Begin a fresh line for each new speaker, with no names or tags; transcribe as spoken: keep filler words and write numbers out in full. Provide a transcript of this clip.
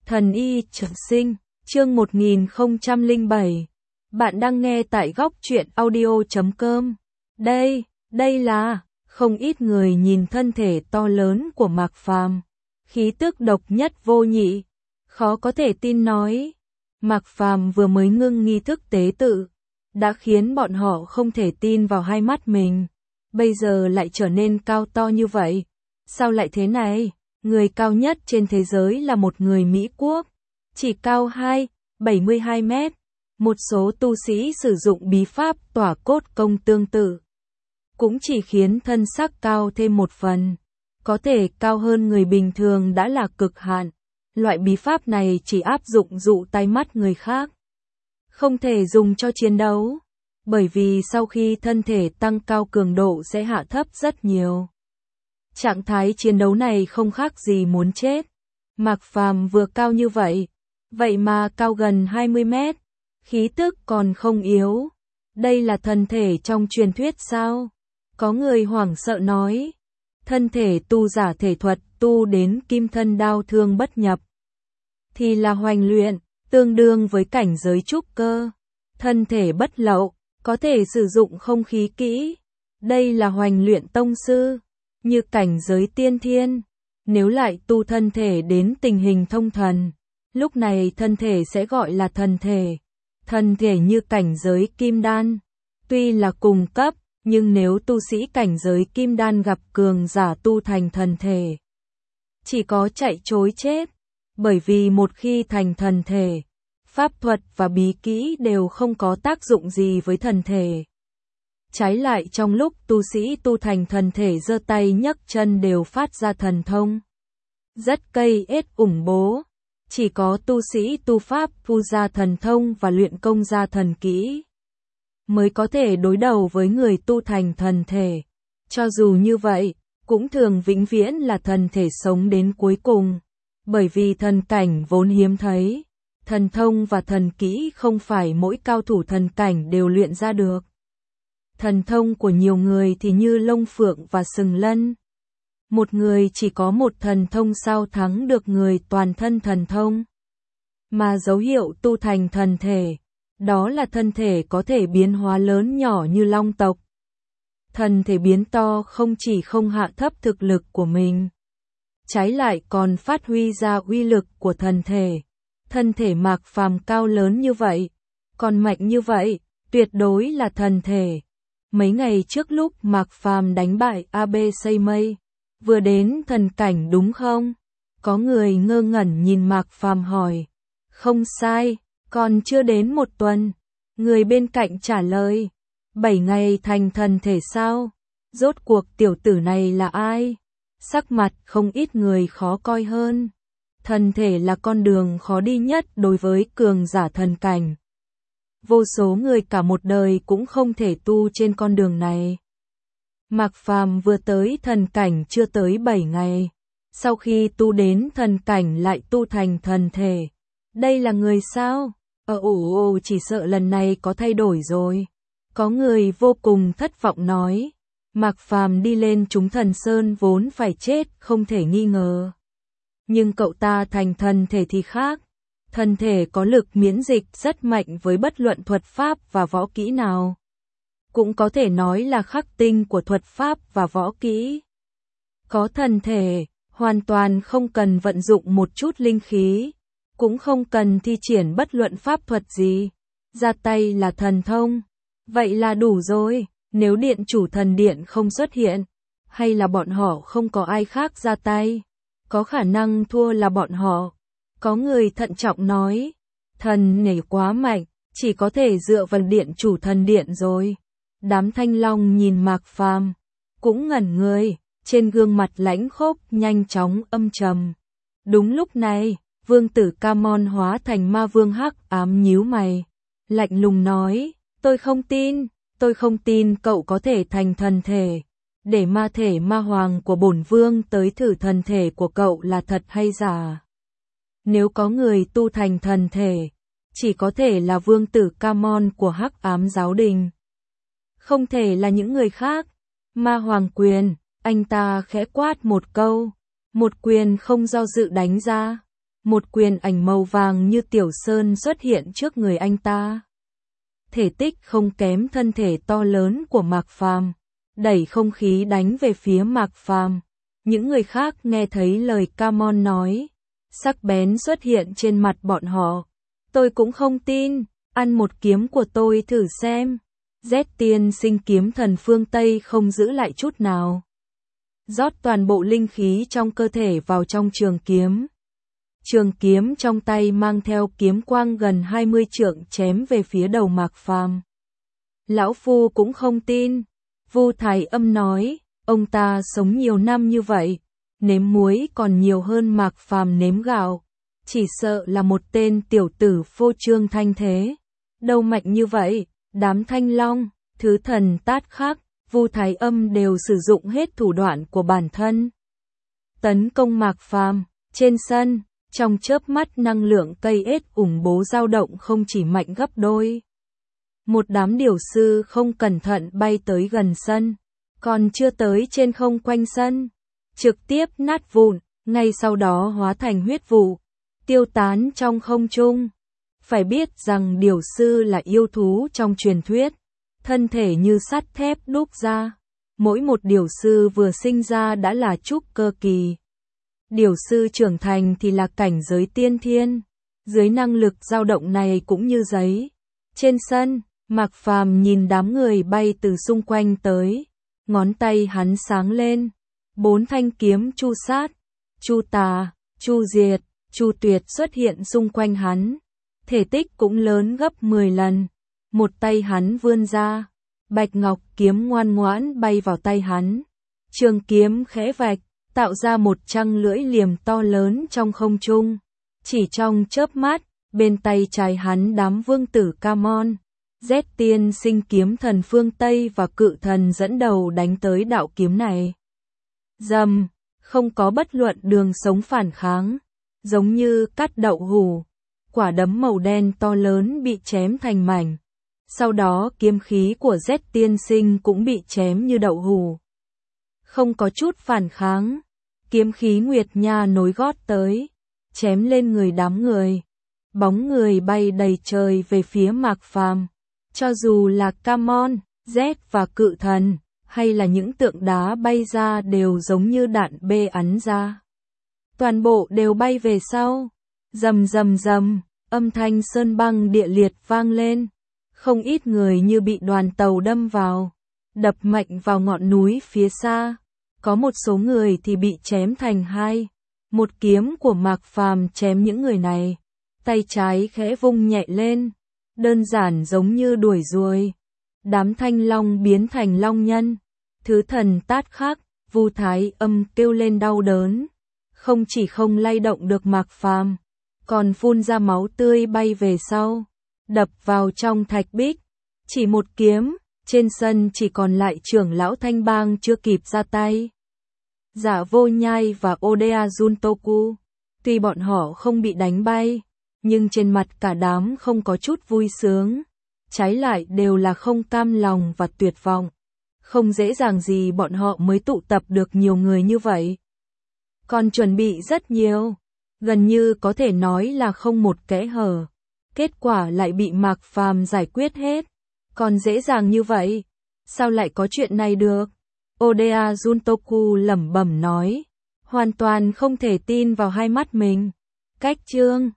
Thần y trường sinh, chương một nghìn không trăm lẻ bảy. Bạn đang nghe tại góc truyện audio chấm com. Đây, đây là, không ít người nhìn thân thể to lớn của Mạc Phàm, khí tức độc nhất vô nhị, khó có thể tin nói. Mạc Phàm vừa mới ngưng nghi thức tế tự, đã khiến bọn họ không thể tin vào hai mắt mình. Bây giờ lại trở nên cao to như vậy. Sao lại thế này? Người cao nhất trên thế giới là một người Mỹ Quốc, chỉ cao hai phẩy bảy mươi hai mét. Một số tu sĩ sử dụng bí pháp tỏa cốt công tương tự, cũng chỉ khiến thân xác cao thêm một phần. Có thể cao hơn người bình thường đã là cực hạn. Loại bí pháp này chỉ áp dụng dụ tai mắt người khác, không thể dùng cho chiến đấu, bởi vì sau khi thân thể tăng cao cường độ sẽ hạ thấp rất nhiều. Trạng thái chiến đấu này không khác gì muốn chết. Mạc Phàm vừa cao như vậy, vậy mà cao gần hai mươi mét, khí tức còn không yếu. Đây là thân thể trong truyền thuyết sao? Có người hoảng sợ nói, thân thể tu giả thể thuật tu đến kim thân đao thương bất nhập, thì là hoành luyện, tương đương với cảnh giới trúc cơ. Thân thể bất lậu, có thể sử dụng không khí kỹ. Đây là hoành luyện tông sư, như cảnh giới tiên thiên. Nếu lại tu thân thể đến tình hình thông thần, lúc này thân thể sẽ gọi là thần thể. Thân thể như cảnh giới kim đan, tuy là cùng cấp, nhưng nếu tu sĩ cảnh giới kim đan gặp cường giả tu thành thần thể, chỉ có chạy trối chết, bởi vì một khi thành thần thể, pháp thuật và bí kỹ đều không có tác dụng gì với thần thể. Trái lại trong lúc tu sĩ tu thành thần thể giơ tay nhấc chân đều phát ra thần thông, rất cây ết ủng bố. Chỉ có tu sĩ tu pháp tu ra thần thông và luyện công ra thần kỹ, mới có thể đối đầu với người tu thành thần thể. Cho dù như vậy, cũng thường vĩnh viễn là thần thể sống đến cuối cùng, bởi vì thần cảnh vốn hiếm thấy. Thần thông và thần kỹ không phải mỗi cao thủ thần cảnh đều luyện ra được. Thần thông của nhiều người thì như lông phượng và sừng lân. Một người chỉ có một thần thông sao thắng được người toàn thân thần thông. Mà dấu hiệu tu thành thần thể, đó là thân thể có thể biến hóa lớn nhỏ như long tộc. Thần thể biến to không chỉ không hạ thấp thực lực của mình, trái lại còn phát huy ra uy lực của thần thể. Thân thể Mạc Phàm cao lớn như vậy, còn mạnh như vậy, tuyệt đối là thần thể. Mấy ngày trước lúc Mạc Phàm đánh bại a bê xây mây, vừa đến thần cảnh đúng không? Có người ngơ ngẩn nhìn Mạc Phàm hỏi. Không sai, còn chưa đến một tuần. Người bên cạnh trả lời. Bảy ngày thành thần thể sao? Rốt cuộc tiểu tử này là ai? Sắc mặt không ít người khó coi hơn. Thần thể là con đường khó đi nhất đối với cường giả thần cảnh. Vô số người cả một đời cũng không thể tu trên con đường này. Mạc Phàm vừa tới thần cảnh chưa tới bảy ngày, sau khi tu đến thần cảnh lại tu thành thần thể. Đây là người sao? Ờ ủ ồ chỉ sợ lần này có thay đổi rồi. Có người vô cùng thất vọng nói, Mạc Phàm đi lên chúng thần sơn vốn phải chết không thể nghi ngờ. Nhưng cậu ta thành thần thể thì khác. Thần thể có lực miễn dịch rất mạnh với bất luận thuật pháp và võ kỹ nào. Cũng có thể nói là khắc tinh của thuật pháp và võ kỹ. Có thần thể, hoàn toàn không cần vận dụng một chút linh khí, cũng không cần thi triển bất luận pháp thuật gì. Ra tay là thần thông, vậy là đủ rồi. Nếu điện chủ thần điện không xuất hiện, hay là bọn họ không có ai khác ra tay, có khả năng thua là bọn họ. Có người thận trọng nói, thần này quá mạnh, chỉ có thể dựa vào điện chủ thần điện rồi. Đám thanh long nhìn Mạc Phàm, cũng ngẩn người, trên gương mặt lãnh khốc nhanh chóng âm trầm. Đúng lúc này, vương tử Ca Môn hóa thành ma vương hắc ám nhíu mày, lạnh lùng nói, tôi không tin, tôi không tin cậu có thể thành thần thể. Để ma thể ma hoàng của bổn vương tới thử thần thể của cậu là thật hay giả. Nếu có người tu thành thần thể, chỉ có thể là vương tử Ca Môn của hắc ám giáo đình. Không thể là những người khác. Ma hoàng quyền, anh ta khẽ quát một câu, một quyền không do dự đánh ra. một quyền ảnh màu vàng như tiểu sơn xuất hiện trước người anh ta. Thể tích không kém thân thể to lớn của Mạc Phàm, đẩy không khí đánh về phía Mạc Phàm. Những người khác nghe thấy lời Camon nói, sắc bén xuất hiện trên mặt bọn họ. Tôi cũng không tin, ăn một kiếm của tôi thử xem. Z tiên sinh kiếm thần phương Tây không giữ lại chút nào. Rót toàn bộ linh khí trong cơ thể vào trong trường kiếm. Trường kiếm trong tay mang theo kiếm quang gần hai mươi trượng chém về phía đầu Mạc Phàm. Lão Phu cũng không tin. Vu Thái Âm nói, ông ta sống nhiều năm như vậy, nếm muối còn nhiều hơn Mạc Phàm nếm gạo. Chỉ sợ là một tên tiểu tử phô trương thanh thế. Đâu mạnh như vậy, đám Thanh Long, Thứ Thần Tát Khắc, Vu Thái Âm đều sử dụng hết thủ đoạn của bản thân. Tấn công Mạc Phàm, trên sân, trong chớp mắt năng lượng cây ết ủng bố dao động không chỉ mạnh gấp đôi. Một đám điều sư không cẩn thận bay tới gần sân, còn chưa tới trên không quanh sân, trực tiếp nát vụn, ngay sau đó hóa thành huyết vụ, tiêu tán trong không trung. Phải biết rằng điều sư là yêu thú trong truyền thuyết, thân thể như sắt thép đúc ra. Mỗi một điều sư vừa sinh ra đã là trúc cơ kỳ. Điều sư trưởng thành thì là cảnh giới tiên thiên. Dưới năng lực dao động này cũng như giấy. Trên sân, Mạc Phàm nhìn đám người bay từ xung quanh tới. Ngón tay hắn sáng lên. Bốn thanh kiếm chu sát, chu tà, chu diệt, chu tuyệt xuất hiện xung quanh hắn. Thể tích cũng lớn gấp mười lần. Một tay hắn vươn ra. Bạch ngọc kiếm ngoan ngoãn bay vào tay hắn. Trường kiếm khẽ vạch, tạo ra một trăng lưỡi liềm to lớn trong không trung. Chỉ trong chớp mắt, bên tay trái hắn đám vương tử Camon, Z tiên sinh kiếm thần phương Tây và cự thần dẫn đầu đánh tới đạo kiếm này. Dầm, không có bất luận đường sống phản kháng, giống như cắt đậu hủ. Quả đấm màu đen to lớn bị chém thành mảnh. Sau đó kiếm khí của Z tiên sinh cũng bị chém như đậu hủ. Không có chút phản kháng. Kiếm khí Nguyệt Nha nối gót tới, chém lên người đám người. Bóng người bay đầy trời về phía Mạc Phàm. Cho dù là Camon, Z và cự thần, hay là những tượng đá bay ra đều giống như đạn bê ắn ra. Toàn bộ đều bay về sau. Rầm rầm rầm, âm thanh sơn băng địa liệt vang lên. Không ít người như bị đoàn tàu đâm vào, đập mạnh vào ngọn núi phía xa. Có một số người thì bị chém thành hai. Một kiếm của Mạc Phàm chém những người này. Tay trái khẽ vung nhẹ lên. Đơn giản giống như đuổi ruồi. Đám Thanh Long biến thành long nhân. Thứ Thần Tát Khắc, Vu Thái Âm kêu lên đau đớn. Không chỉ không lay động được Mạc Phàm, còn phun ra máu tươi bay về sau. Đập vào trong thạch bích. Chỉ một kiếm, trên sân chỉ còn lại trưởng lão Thanh Bang chưa kịp ra tay. Giả Vô Nhai và Oda Juntoku, tuy bọn họ không bị đánh bay, nhưng trên mặt cả đám không có chút vui sướng. Trái lại đều là không cam lòng và tuyệt vọng. Không dễ dàng gì bọn họ mới tụ tập được nhiều người như vậy. Còn chuẩn bị rất nhiều, gần như có thể nói là không một kẽ hở. Kết quả lại bị Mạc Phàm giải quyết hết. Còn dễ dàng như vậy, sao lại có chuyện này được? Oda Juntoku lẩm bẩm nói, hoàn toàn không thể tin vào hai mắt mình. Cách chương